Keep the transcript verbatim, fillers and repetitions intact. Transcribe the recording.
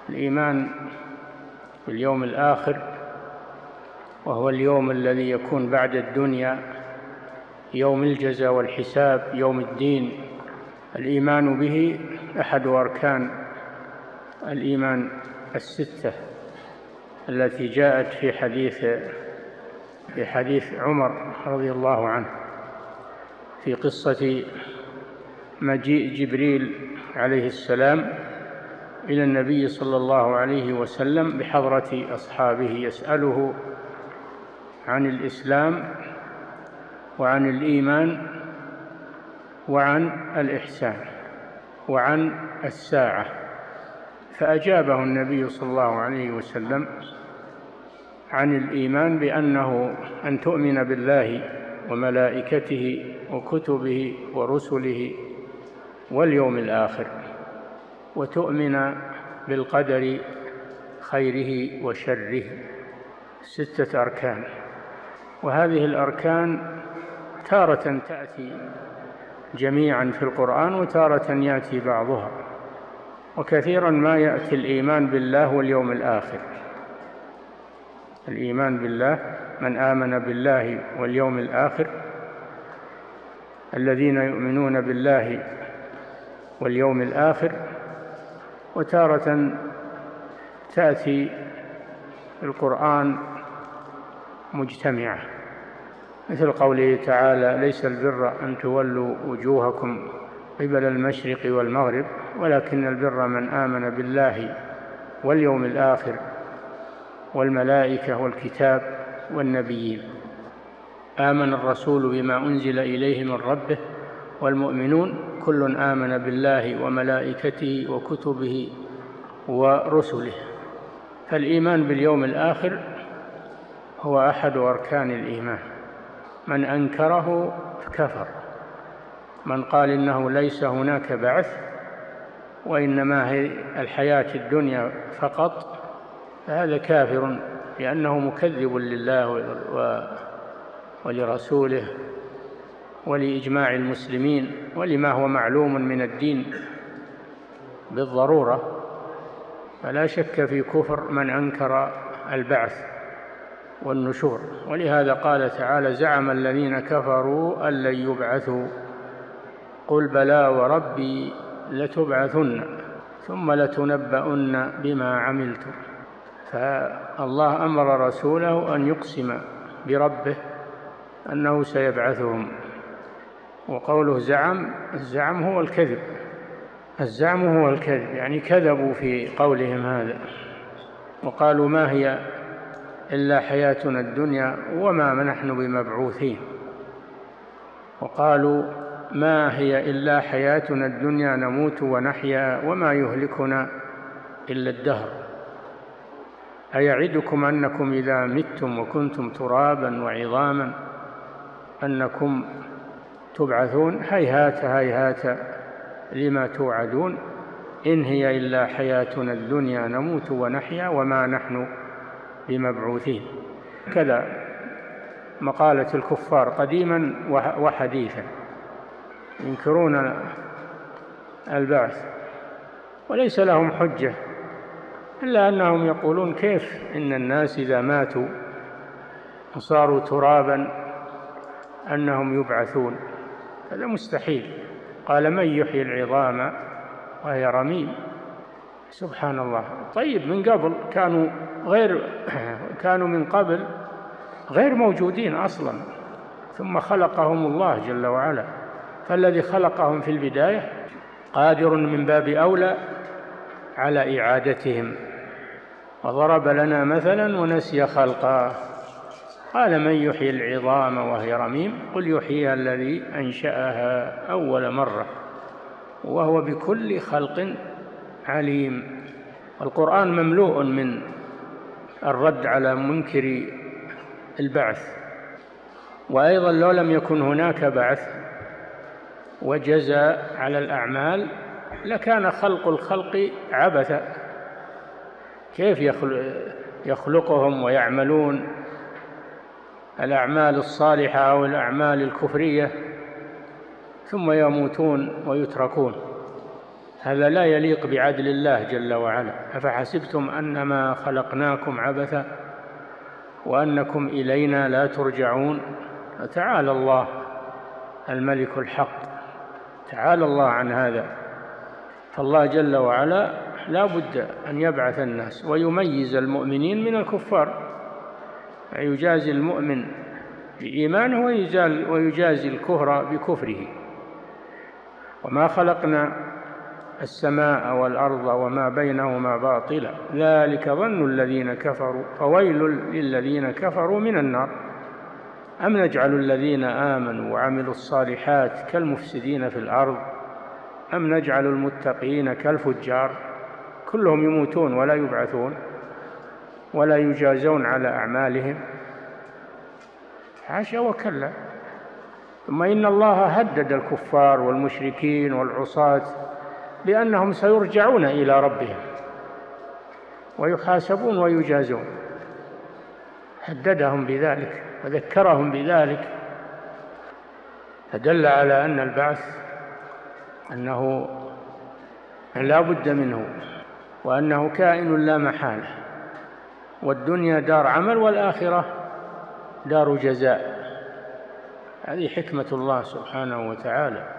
الإيمان باليوم الآخر، وهو اليوم الذي يكون بعد الدنيا، يوم الجزاء والحساب، يوم الدين. الإيمان به أحد أركان الإيمان الستة التي جاءت في حديث في حديث عمر رضي الله عنه في قصة مجيء جبريل عليه السلام إلى النبي صلى الله عليه وسلم بحضرة أصحابه يسأله عن الإسلام وعن الإيمان وعن الإحسان وعن الساعة، فأجابه النبي صلى الله عليه وسلم عن الإيمان بأنه أن تؤمن بالله وملائكته وكتبه ورسله واليوم الآخر، وتؤمن بالقدر خيره وشره. ستة أركان، وهذه الأركان تارة تأتي جميعا في القرآن وتارة يأتي بعضها، وكثيرا ما يأتي الإيمان بالله واليوم الآخر. الإيمان بالله، من آمن بالله واليوم الآخر، الذين يؤمنون بالله واليوم الآخر. وتارة تأتي القرآن مجتمعة، مثل قوله تعالى: ليس البر أن تولوا وجوهكم قبل المشرق والمغرب ولكن البر من آمن بالله واليوم الآخر والملائكة والكتاب والنبيين. آمن الرسول بما أنزل إليه من ربه والمؤمنون كل آمن بالله وملائكته وكتبه ورسله. فالإيمان باليوم الآخر هو أحد أركان الإيمان، من أنكره كفر. من قال إنه ليس هناك بعث وإنما هي الحياة الدنيا فقط فهذا كافر، لأنه مكذب لله ولرسوله ولإجماع المسلمين ولما هو معلوم من الدين بالضرورة. فلا شك في كفر من أنكر البعث والنشور. ولهذا قال تعالى: زعم الذين كفروا أن لن يبعثوا قل بلى وربي لتبعثن ثم لتنبؤن بما عملتم. فالله أمر رسوله أن يقسم بربه أنه سيبعثهم. وقوله زعم، الزعم هو الكذب، الزعم هو الكذب، يعني كذبوا في قولهم هذا، وقالوا ما هي إلا حياتنا الدنيا وما نحن بمبعوثين. وقالوا ما هي إلا حياتنا الدنيا نموت ونحيا وما يهلكنا إلا الدهر أيعدكم أنكم إذا متم وكنتم ترابا وعظاما أنكم تبعثون هيهات هيهات لما توعدون إن هي إلا حياتنا الدنيا نموت ونحيا وما نحن بمبعوثين. كذا مقالة الكفار قديما وحديثا، ينكرون البعث وليس لهم حجة إلا أنهم يقولون كيف إن الناس إذا ماتوا وصاروا ترابا أنهم يبعثون، هذا مستحيل. قال: من يحيي العظام وهي رميم. سبحان الله. طيب من قبل كانوا غير كانوا من قبل غير موجودين أصلا، ثم خلقهم الله جل وعلا، فالذي خلقهم في البداية قادر من باب أولى على إعادتهم. وضرب لنا مثلا ونسي خلقه. قال: من يحيي العظام وهي رميم قل يحييها الذي أنشأها أول مرة وهو بكل خلق عليم. القرآن مملوء من الرد على منكر البعث. وأيضا لو لم يكن هناك بعث وجزاء على الأعمال لكان خلق الخلق عبثا. كيف يخلقهم ويعملون الأعمال الصالحة أو الأعمال الكفرية ثم يموتون ويتركون؟ هذا لا يليق بعدل الله جل وعلا. أفحسبتم أنما خلقناكم عبثا وأنكم إلينا لا ترجعون. تعالى الله الملك الحق، تعالى الله عن هذا. فالله جل وعلا لا بد أن يبعث الناس ويميز المؤمنين من الكفار، يجازي المؤمن بإيمانه ويجازي الكفر بكفره. وما خلقنا السماء والأرض وما بينهما باطلا ذلك ظن الذين كفروا فويل للذين كفروا من النار. أم نجعل الذين آمنوا وعملوا الصالحات كالمفسدين في الأرض أم نجعل المتقين كالفجار. كلهم يموتون ولا يبعثون ولا يجازون على أعمالهم، حاشا وكلا. ثم إن الله هدد الكفار والمشركين والعصاة بأنهم سيرجعون إلى ربهم ويحاسبون ويجازون، هددهم بذلك وذكرهم بذلك، فدل على أن البعث أنه لا بد منه وأنه كائن لا محالة، والدنيا دار عمل والآخرة دار جزاء. هذه حكمة الله سبحانه وتعالى.